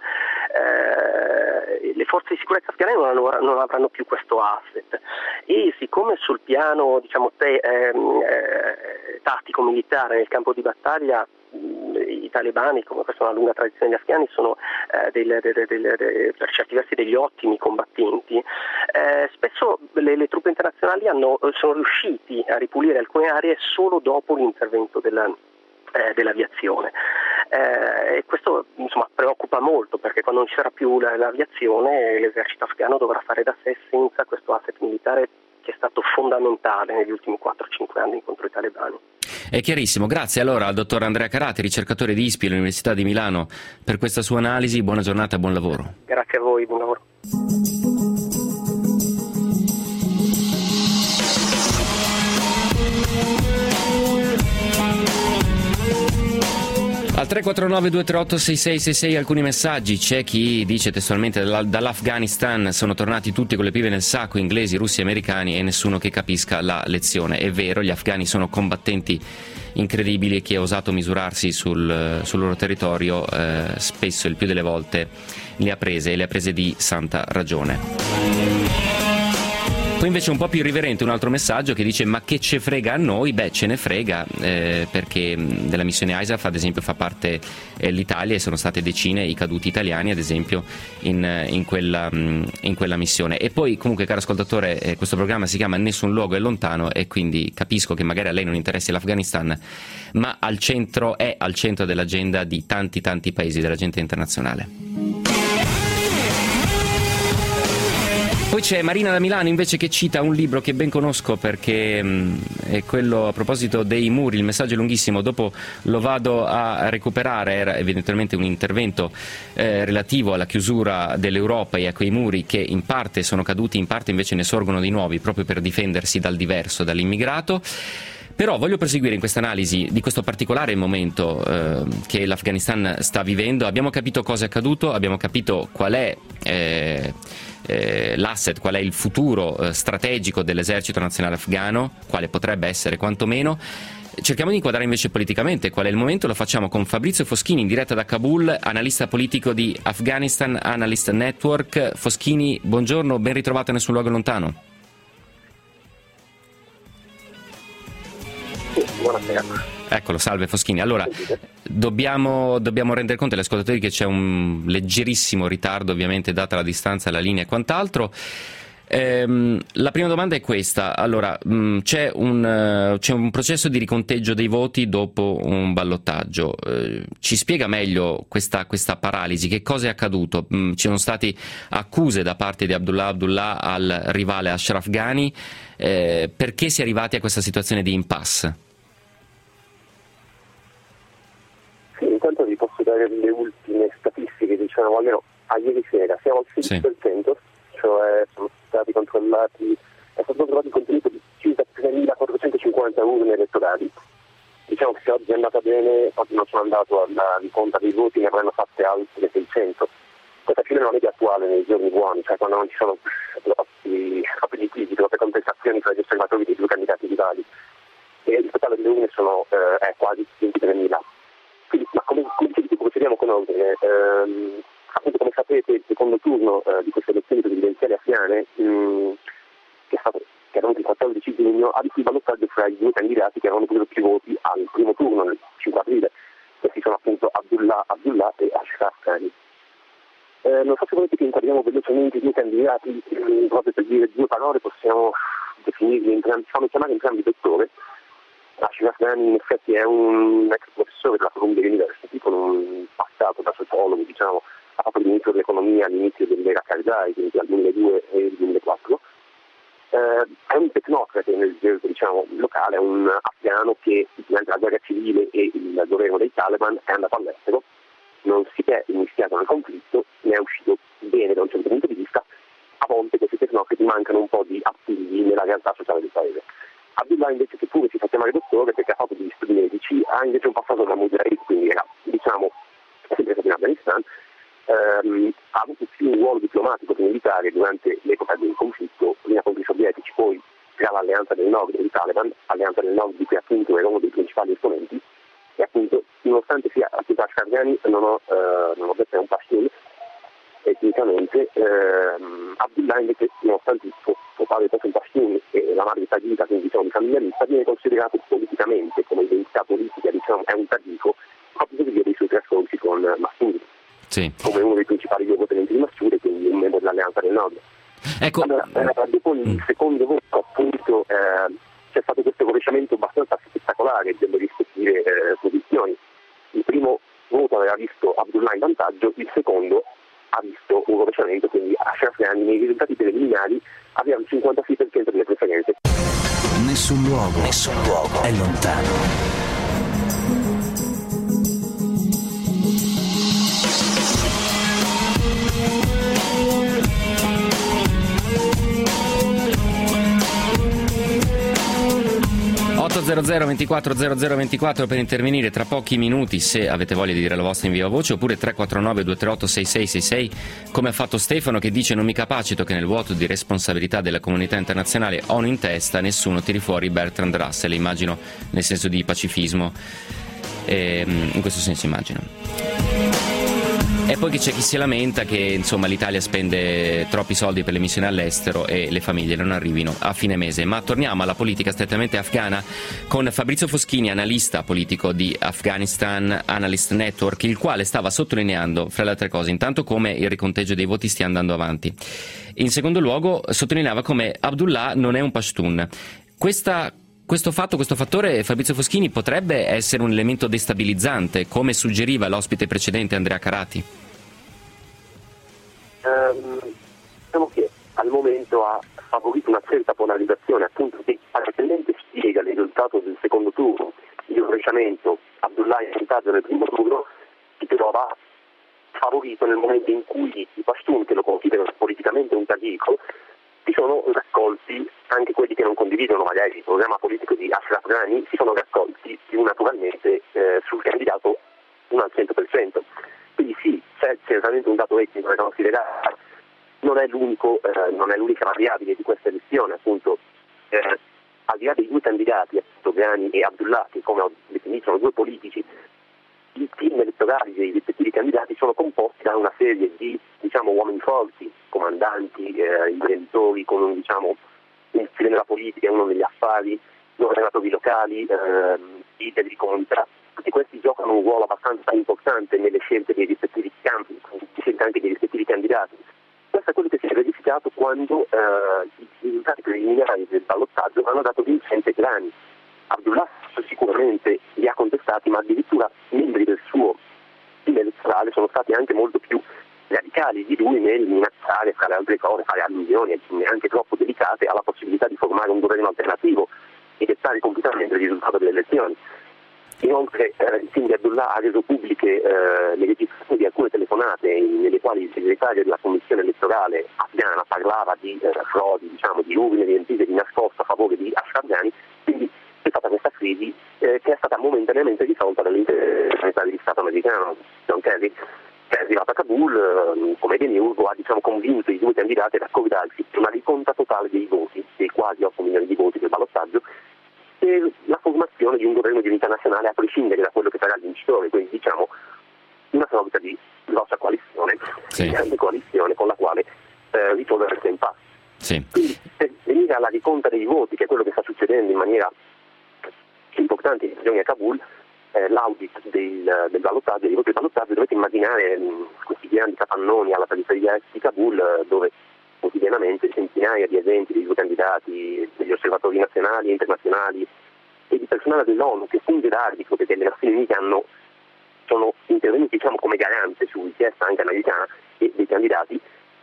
Eh, le forze di sicurezza afghane non, hanno, non avranno più questo asset, e siccome sul piano, diciamo, te, ehm, eh, tattico militare nel campo di battaglia i talebani, come questa è una lunga tradizione degli afghani, sono eh, del, del, del, del, per certi versi degli ottimi combattenti, eh, spesso le, le truppe internazionali hanno, sono riusciti a ripulire alcune aree solo dopo l'intervento della, eh, dell'aviazione. Eh, e questo, insomma, preoccupa molto, perché quando non ci sarà più la, l'aviazione, l'esercito afghano dovrà fare da sé senza questo asset militare che è stato fondamentale negli ultimi quattro cinque anni contro i talebani. È chiarissimo. Grazie allora al dottor Andrea Carati, ricercatore di I S P I all'Università di Milano, per questa sua analisi. Buona giornata e buon lavoro. Grazie a voi, buon lavoro. Al Al tre quattro nove due tre otto sei sei sei sei alcuni messaggi. C'è chi dice testualmente: dall'Afghanistan sono tornati tutti con le pive nel sacco, inglesi, russi, americani, e nessuno che capisca la lezione. È vero, gli afghani sono combattenti incredibili e chi ha osato misurarsi sul, sul loro territorio eh, spesso, il più delle volte, le ha prese e le ha prese di santa ragione. Poi invece un po' più irriverente un altro messaggio che dice: ma che ce frega a noi? Beh, ce ne frega, eh, perché della missione ISAF ad esempio fa parte eh, l'Italia, e sono state decine i caduti italiani ad esempio in, in, quella, in quella missione. E poi comunque, caro ascoltatore, eh, questo programma si chiama Nessun luogo è lontano, e quindi capisco che magari a lei non interessi l'Afghanistan, ma al centro è al centro dell'agenda di tanti tanti paesi dell'agenda internazionale. Poi c'è Marina da Milano invece che cita un libro che ben conosco, perché mh, è quello a proposito dei muri. Il messaggio è lunghissimo, dopo lo vado a recuperare. Era evidentemente un intervento eh, relativo alla chiusura dell'Europa e a quei muri che in parte sono caduti, in parte invece ne sorgono di nuovi, proprio per difendersi dal diverso, dall'immigrato. Però voglio proseguire in questa analisi di questo particolare momento eh, che l'Afghanistan sta vivendo. Abbiamo capito cosa è accaduto, abbiamo capito qual è eh, eh, l'asset, qual è il futuro eh, strategico dell'esercito nazionale afghano, quale potrebbe essere quantomeno. Cerchiamo di inquadrare invece politicamente qual è il momento. Lo facciamo con Fabrizio Foschini in diretta da Kabul, analista politico di Afghanistan Analyst Network. Foschini, buongiorno, ben ritrovato a Nessun luogo lontano. Buonasera. Eccolo, salve Foschini. Allora, dobbiamo, dobbiamo rendere conto agli ascoltatori che c'è un leggerissimo ritardo, ovviamente, data la distanza, la linea e quant'altro. Ehm, la prima domanda è questa. Allora, mh, c'è, un, uh, c'è un processo di riconteggio dei voti dopo un ballottaggio. Eh, ci spiega meglio questa, questa paralisi? Che cosa è accaduto? Mh, ci sono state accuse da parte di Abdullah Abdullah al rivale Ashraf Ghani. Eh, perché si è arrivati a questa situazione di impasse? Sì, intanto vi posso dare le ultime statistiche, diciamo, almeno a ieri sera. Siamo al sedici per cento, sì. Cioè sono stati controllati, è stato controllato il contenuto di circa tremilaquattrocentocinquanta urne elettorali. Diciamo che se oggi è andata bene, oggi non sono andato alla riconta dei voti, ne avranno fatte altre seicento. Questa fine non è più attuale nei giorni buoni, cioè quando non ci sono troppi litigi, troppe contestazioni tra gli osservatori dei due candidati rivali. E il totale delle urne sono eh, è quasi ventitremila. Quindi, ma come, come dicevi, procediamo con ordine. Ehm, appunto, come sapete, il secondo turno eh, di queste elezioni presidenziali afghane, mh, che è stato che era il quattordici giugno, ha visto il ballottaggio fra i due candidati che avevano preso più voti al primo turno, nel cinque aprile. Questi sono appunto Abdullah Abdullah e Ashraf Ghani. Eh, non so se volete che inquadriamo velocemente i due candidati, eh, proprio per dire due parole possiamo definirli entrambi, fanno chiamare entrambi dottore. Ashraf Ghani in effetti è un ex professore della Columbia University con un passato da sociologo, diciamo, ha fatto il ministro dell'economia all'inizio dell'era Karzai, quindi dal duemiladue e il duemilaquattro. Eh, è un tecnocrate nel gergo, diciamo, locale, è un afghano che durante la guerra civile e il governo dei Taliban è andato all'estero, non si è immischiato nel conflitto, ne è uscito bene da un certo punto di vista. A volte questi tecnocrati mancano un po' di appigli nella realtà sociale del paese. Abdullah invece, che pure si fa chiamare dottore perché ha fatto degli studi medici, ha invece un passato da Mujahid, quindi era, diciamo, sempre stato in Afghanistan, ehm, ha avuto più un ruolo diplomatico che militare durante l'epoca del conflitto, prima contro i sovietici, poi tra l'alleanza del nord dei Taliban, alleanza del nord di cui appunto era uno dei principali esponenti, e appunto, nonostante sia attiva a Ashraf Ghani, non ho, eh, non ho detto è un pashtun, tecnicamente, ehm, Abdullah invece, nonostante il suo, suo padre fosse un pashtun e la madre tagita, quindi diciamo di famiglia mista, viene considerato politicamente come identità politica, diciamo, è un tagiko, proprio per via dei suoi trascorsi con Massoud, sì, come uno dei principali luogotenenti di Massoud e quindi un membro dell'Alleanza del Nord. Ecco. Allora, eh, dopo il secondo voto, appunto, eh, c'è stato questo rovesciamento abbastanza spettacolare delle rispettive eh, posizioni. Il primo voto aveva visto Abdullah in vantaggio, il secondo ha visto un rovesciamento, quindi Ashraf Ghani nei risultati preliminari aveva il cinquantasei per cento delle preferenze. Nessun luogo, nessun luogo è lontano. otto zero zero ventiquattro zero zero ventiquattro per intervenire tra pochi minuti, se avete voglia di dire la vostra in viva voce, oppure tre quattro nove due tre otto sei sei sei sei, come ha fatto Stefano, che dice: non mi capacito che nel vuoto di responsabilità della comunità internazionale ONU in testa nessuno tiri fuori Bertrand Russell, immagino nel senso di pacifismo, e, in questo senso immagino. E poi che c'è chi si lamenta che insomma l'Italia spende troppi soldi per le missioni all'estero e le famiglie non arrivino a fine mese. Ma torniamo alla politica strettamente afghana con Fabrizio Foschini, analista politico di Afghanistan Analyst Network, il quale stava sottolineando, fra le altre cose, intanto come il riconteggio dei voti stia andando avanti. In secondo luogo sottolineava come Abdullah non è un Pashtun. Questa Questo fatto, questo fattore, Fabrizio Foschini, potrebbe essere un elemento destabilizzante, come suggeriva l'ospite precedente Andrea Carati? Um, diciamo che al momento ha favorito una certa polarizzazione, appunto, che apparentemente spiega il risultato del secondo turno, il rovesciamento. Abdullah in vantaggio nel primo turno si trova favorito nel momento in cui i Pashtun, che lo considerano politicamente un tagiko, si sono raccolti, anche quelli che non condividono magari il programma politico di Ashraf Ghani, si sono raccolti più naturalmente eh, sul candidato uno al cento per cento. Quindi sì, c'è certamente un dato etnico da considerare, non è, l'unico, eh, non è l'unica variabile di questa elezione, appunto, eh, al di là dei due candidati, appunto, Ghani e Abdullah, che come ho definito sono due politici, i team elettorali dei rispettivi candidati sono composti da una serie di, diciamo, uomini forti, comandanti, eh, imprenditori con un, diciamo, un stile nella politica e uno negli affari, governatori locali, eh, leader di comunità. Tutti questi giocano un ruolo abbastanza importante nelle scelte dei rispettivi campi, scelte anche dei rispettivi candidati. Questo è quello che si è verificato quando eh, i risultati preliminari del ballottaggio hanno dato vincente Ghani. Abdullah sicuramente li ha contestati, ma addirittura membri del suo team elettorale sono stati anche molto più radicali di lui nel minacciare, fra le altre cose, fare allusioni neanche troppo delicate alla possibilità di formare un governo alternativo e dettare completamente il risultato delle elezioni. Inoltre eh, il team di Abdullah ha reso pubbliche eh, le registrazioni di alcune telefonate nelle quali il segretario della commissione elettorale afghana parlava di eh, frodi, diciamo, di urne riempite di nascosto a favore di Ashraf Ghani. Quindi è stata questa crisi eh, che è stata momentaneamente risolta dall'intervento di Stato americano. John Kerry, che è arrivato a Kabul, eh, come demiurgo, ha, diciamo, convinto i due candidati ad accordarsi una riconta totale dei voti, dei quasi otto milioni di voti del ballottaggio, e la formazione di un governo di unità nazionale a prescindere da quello che sarà il vincitore, quindi, diciamo, una sorta di grossa coalizione, sì. grande coalizione con la quale eh, risolvere questo impasse. Sì. Quindi, per venire alla riconta dei voti, che è quello che sta succedendo in maniera importante in regione a Kabul, eh, l'audit del, del ballottaggio, dei voti del ballottaggio, dovete immaginare mh, questi grandi capannoni alla periferia di Kabul, eh, dove quotidianamente centinaia di agenti dei due candidati, degli osservatori nazionali e internazionali e di personale dell'ONU che funge da arbitro, perché le Nazioni Unite hanno, sono intervenuti, diciamo, come garante su richiesta anche americana e dei candidati.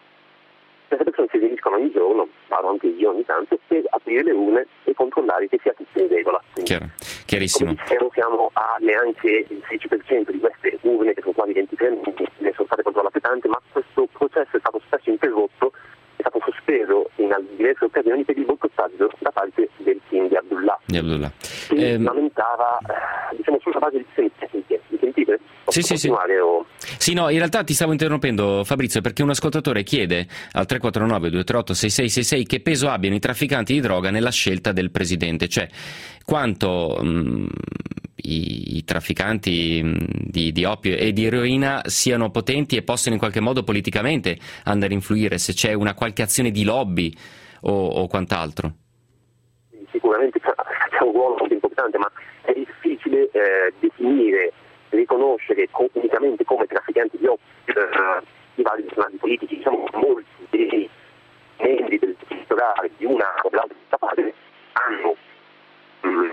Queste persone si riuniscono ogni giorno, vado anche io ogni tanto, per aprire le urne e controllare che sia tutto in regola. Chiaro, chiarissimo. Come dicevo, siamo a neanche il sedici per cento di queste urne, che sono quasi ventitré, ne sono state controllate tante, ma questo processo è stato spesso interrotto, è stato sospeso in diverse occasioni per il boicottaggio da parte del team di Abdullah. Di Abdullah. Si Eh, lamentava, diciamo, sulla base di questioni tecniche. Mi sentite? Posso Sì, sì, sì. continuare o... Sì, no, in realtà ti stavo interrompendo, Fabrizio, perché un ascoltatore chiede al tre quattro nove due tre otto sei sei sei sei che peso abbiano i trafficanti di droga nella scelta del presidente, cioè quanto mh, i, i trafficanti mh, di, di oppio e di eroina siano potenti e possano in qualche modo politicamente andare a influire, se c'è una qualche azione di lobby o, o quant'altro. Sicuramente c'è un ruolo molto importante, ma è difficile eh, definire, riconoscere co- unicamente come trafficanti di oppio eh, i vari personaggi politici. Diciamo, molti dei membri del elettorale di una o dell'altra parte hanno mm,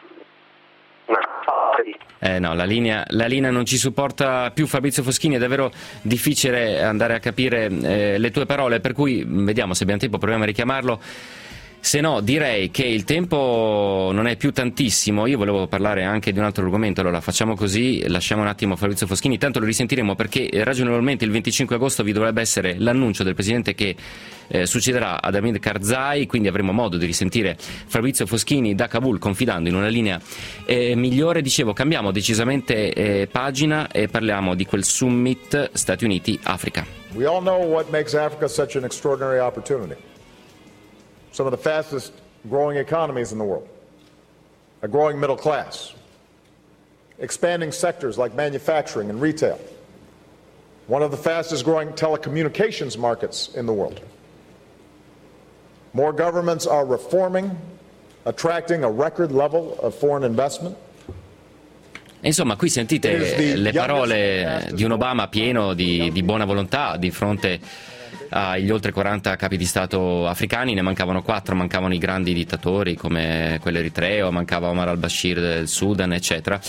una Eh no, la linea, la linea non ci supporta più, Fabrizio Foschini, è davvero difficile andare a capire eh, le tue parole, per cui vediamo se abbiamo tempo, proviamo a richiamarlo. Se no, direi che il tempo non è più tantissimo. Io volevo parlare anche di un altro argomento, allora facciamo così, lasciamo un attimo Fabrizio Foschini, tanto lo risentiremo perché ragionevolmente il venticinque agosto vi dovrebbe essere l'annuncio del presidente che eh, succederà ad Hamid Karzai, quindi avremo modo di risentire Fabrizio Foschini da Kabul confidando in una linea eh, migliore. Dicevo, cambiamo decisamente eh, pagina e parliamo di quel summit Stati Uniti-Africa. We all know what makes Africa such an extraordinary opportunity. Some of the fastest growing economies in the world, a growing middle class, expanding sectors like manufacturing and retail, one of the fastest growing telecommunications markets in the world. More governments are reforming, attracting a record level of foreign investment. Insomma, qui sentite le parole di un Obama pieno di, di buona volontà di fronte agli oltre quaranta capi di Stato africani. Ne mancavano quattro, mancavano i grandi dittatori come quello eritreo, mancava Omar al-Bashir del Sudan, eccetera.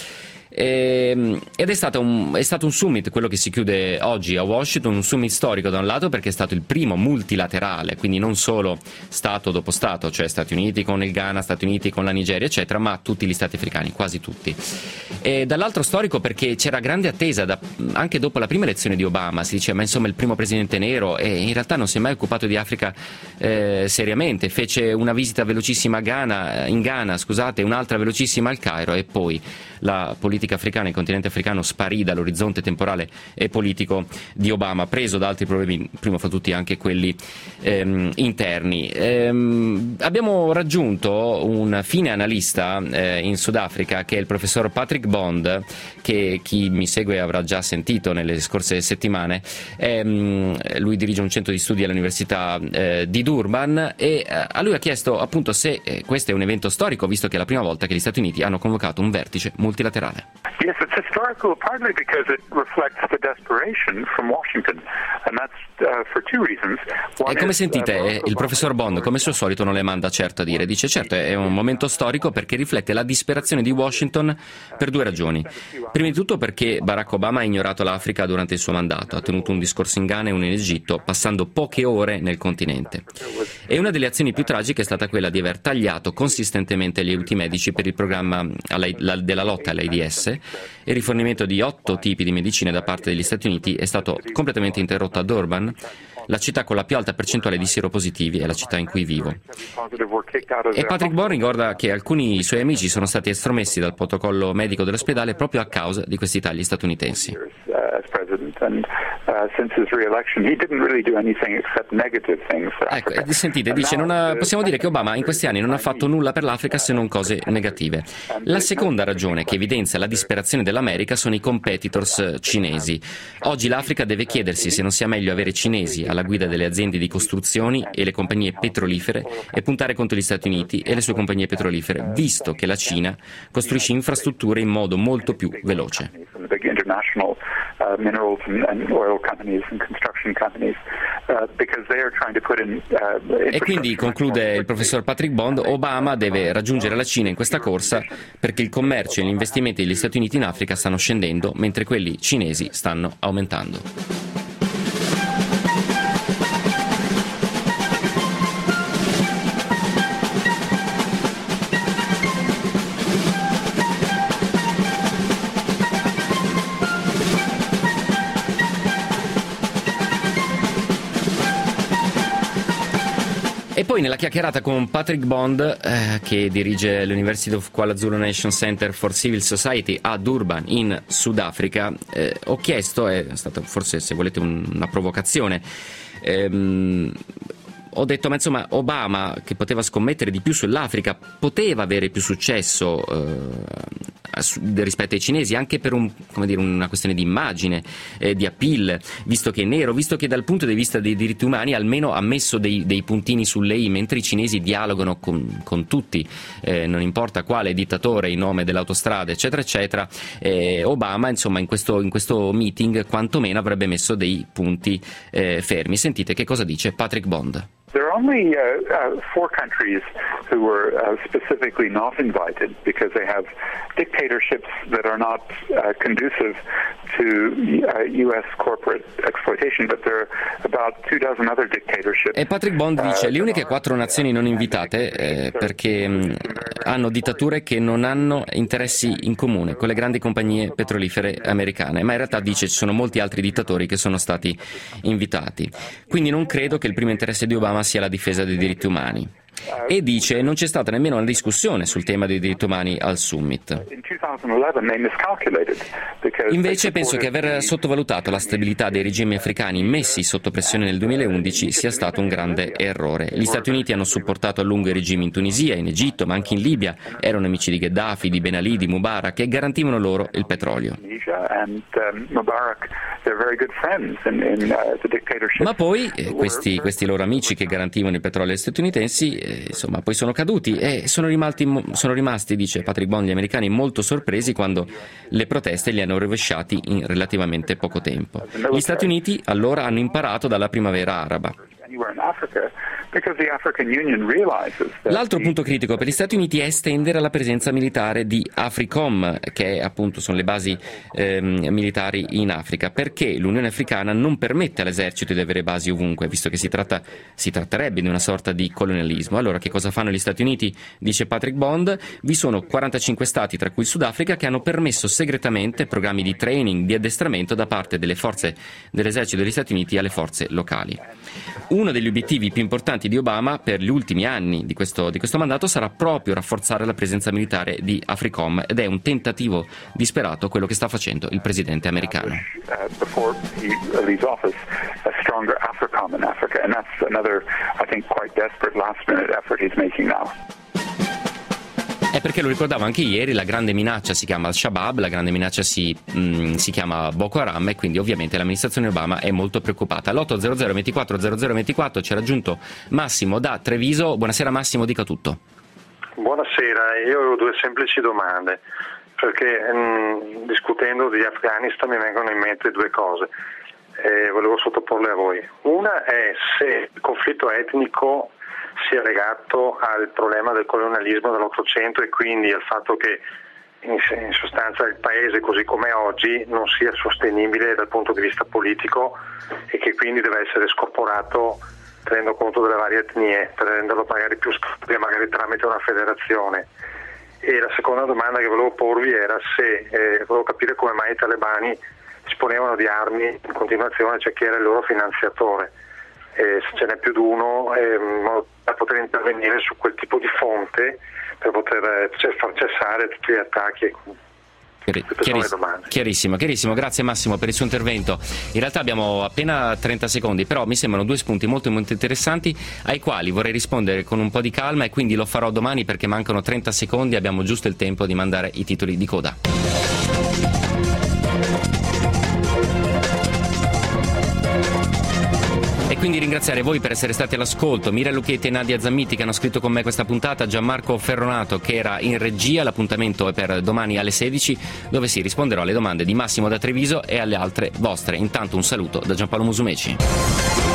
Ed è stato, un, è stato un summit, quello che si chiude oggi a Washington, un summit storico da un lato perché è stato il primo multilaterale, quindi non solo Stato dopo Stato, cioè Stati Uniti con il Ghana, Stati Uniti con la Nigeria, eccetera, ma tutti gli Stati africani, quasi tutti. E dall'altro storico perché c'era grande attesa, da, anche dopo la prima elezione di Obama, si diceva ma insomma il primo presidente nero, e in realtà non si è mai occupato di Africa eh, seriamente, fece una visita velocissima a Ghana, in Ghana, scusate, un'altra velocissima al Cairo e poi la politica africana, il continente africano sparì dall'orizzonte temporale e politico di Obama, preso da altri problemi, prima fra tutti anche quelli ehm, interni. Ehm, abbiamo raggiunto un fine analista eh, in Sudafrica che è il professor Patrick Bond, che chi mi segue avrà già sentito nelle scorse settimane. Ehm, lui dirige un centro di studi all'Università eh, di Durban e eh, a lui ha chiesto appunto se eh, questo è un evento storico, visto che è la prima volta che gli Stati Uniti hanno convocato un vertice multilaterale. Yes, it's historical partly because it reflects the desperation from Washington, and that's uh, for two reasons. E come sentite, il professor Bond, come al suo solito, non le manda certo a dire. Dice, certo, è un momento storico perché riflette la disperazione di Washington per due ragioni. Prima di tutto perché Barack Obama ha ignorato l'Africa durante il suo mandato, ha tenuto un discorso in Ghana e uno in Egitto, passando poche ore nel continente. E una delle azioni più tragiche è stata quella di aver tagliato consistentemente gli aiuti medici per il programma della lotta all'AIDS, e il rifornimento di otto tipi di medicine da parte degli Stati Uniti è stato completamente interrotto a Durban, la città con la più alta percentuale di seropositivi, è la città in cui vivo. E Patrick Bond ricorda che alcuni suoi amici sono stati estromessi dal protocollo medico dell'ospedale proprio a causa di questi tagli statunitensi. Ecco, sentite, dice, non ha, possiamo dire che Obama in questi anni non ha fatto nulla per l'Africa se non cose negative. La seconda ragione che evidenzia la disperazione dell'America sono i competitors cinesi. Oggi l'Africa deve chiedersi se non sia meglio avere cinesi alla guida delle aziende di costruzioni e le compagnie petrolifere e puntare contro gli Stati Uniti e le sue compagnie petrolifere, visto che la Cina costruisce infrastrutture in modo molto più veloce. E quindi, conclude il professor Patrick Bond, Obama deve raggiungere la Cina in questa corsa perché il commercio e gli investimenti degli Stati Uniti in Africa stanno scendendo mentre quelli cinesi stanno aumentando. E poi nella chiacchierata con Patrick Bond, eh, che dirige l'University of KwaZulu Nation Center for Civil Society a Durban in Sudafrica, eh, ho chiesto, è stata forse se volete un, una provocazione, ehm, ho detto ma insomma Obama, che poteva scommettere di più sull'Africa, poteva avere più successo eh, rispetto ai cinesi, anche per un, come dire, una questione di immagine, eh, di appeal, visto che è nero, visto che dal punto di vista dei diritti umani almeno ha messo dei, dei puntini sulle i, mentre i cinesi dialogano con, con tutti, eh, non importa quale dittatore in nome dell'autostrada eccetera eccetera. eh, Obama insomma in questo, in questo meeting quantomeno avrebbe messo dei punti eh, fermi. Sentite che cosa dice Patrick Bond. There are only uh, uh, four countries who were uh, specifically not invited because they have dictatorships that are not uh, conducive to uh, U S corporate exploitation, but there are about two dozen other dictatorships. E Patrick Bond dice: le uniche quattro nazioni non invitate eh, perché mh, hanno dittature che non hanno interessi in comune con le grandi compagnie petrolifere americane, ma in realtà dice ci sono molti altri dittatori che sono stati invitati. Quindi non credo che il primo interesse di Obama sia la difesa dei diritti umani. E dice non c'è stata nemmeno una discussione sul tema dei diritti umani al summit. Invece penso che aver sottovalutato la stabilità dei regimi africani messi sotto pressione nel duemilaundici sia stato un grande errore. Gli Stati Uniti hanno supportato a lungo i regimi in Tunisia, in Egitto, ma anche in Libia. Erano amici di Gheddafi, di Ben Ali, di Mubarak e garantivano loro il petrolio. Ma poi eh, questi, questi loro amici che garantivano il petrolio statunitensi eh, insomma poi sono caduti e sono rimasti, sono rimasti, dice Patrick Bond, gli americani molto sorpresi quando le proteste li hanno rovesciati in relativamente poco tempo. Gli Stati Uniti allora hanno imparato dalla primavera araba. L'altro punto critico per gli Stati Uniti è estendere la presenza militare di AFRICOM, che appunto sono le basi eh, militari in Africa, perché l'Unione Africana non permette all'esercito di avere basi ovunque, visto che si tratta, si tratterebbe di una sorta di colonialismo. Allora che cosa fanno gli Stati Uniti? Dice Patrick Bond: vi sono quarantacinque stati, tra cui il Sudafrica, che hanno permesso segretamente programmi di training, di addestramento da parte delle forze dell'esercito degli Stati Uniti alle forze locali. Uno degli obiettivi più importanti di Obama per gli ultimi anni di questo, di questo mandato sarà proprio rafforzare la presenza militare di AFRICOM, ed è un tentativo disperato quello che sta facendo il presidente americano. È perché, lo ricordavo anche ieri, la grande minaccia si chiama Al-Shabaab, la grande minaccia si, mh, si chiama Boko Haram, e quindi ovviamente l'amministrazione Obama è molto preoccupata. All'otto zero zero ventiquattro zero zero ventiquattro ci ha raggiunto Massimo da Treviso. Buonasera Massimo, dica tutto. Buonasera, io ho due semplici domande, perché mh, discutendo di Afghanistan mi vengono in mente due cose e volevo sottoporle a voi. Una è se il conflitto etnico sia legato al problema del colonialismo dell'Ottocento e quindi al fatto che in, in sostanza il paese così com'è oggi non sia sostenibile dal punto di vista politico e che quindi deve essere scorporato tenendo conto delle varie etnie per renderlo magari più stabile, magari tramite una federazione. E la seconda domanda che volevo porvi era se eh, volevo capire come mai i talebani disponevano di armi in continuazione, cioè chi era il loro finanziatore. Eh, se ce n'è più di uno, eh, per poter intervenire su quel tipo di fonte per poter eh, far cessare tutti gli attacchi. Chiarissimo, chiarissimo, chiarissimo, grazie Massimo per il suo intervento. In realtà abbiamo appena trenta secondi, però mi sembrano due spunti molto molto interessanti ai quali vorrei rispondere con un po' di calma, e quindi lo farò domani perché mancano trenta secondi, abbiamo giusto il tempo di mandare i titoli di coda. E quindi ringraziare voi per essere stati all'ascolto, Mira Lucchetti e Nadia Zammiti che hanno scritto con me questa puntata, Gianmarco Ferronato che era in regia. L'appuntamento è per domani alle sedici, dove si risponderò alle domande di Massimo da Treviso e alle altre vostre. Intanto un saluto da Giampaolo Musumeci.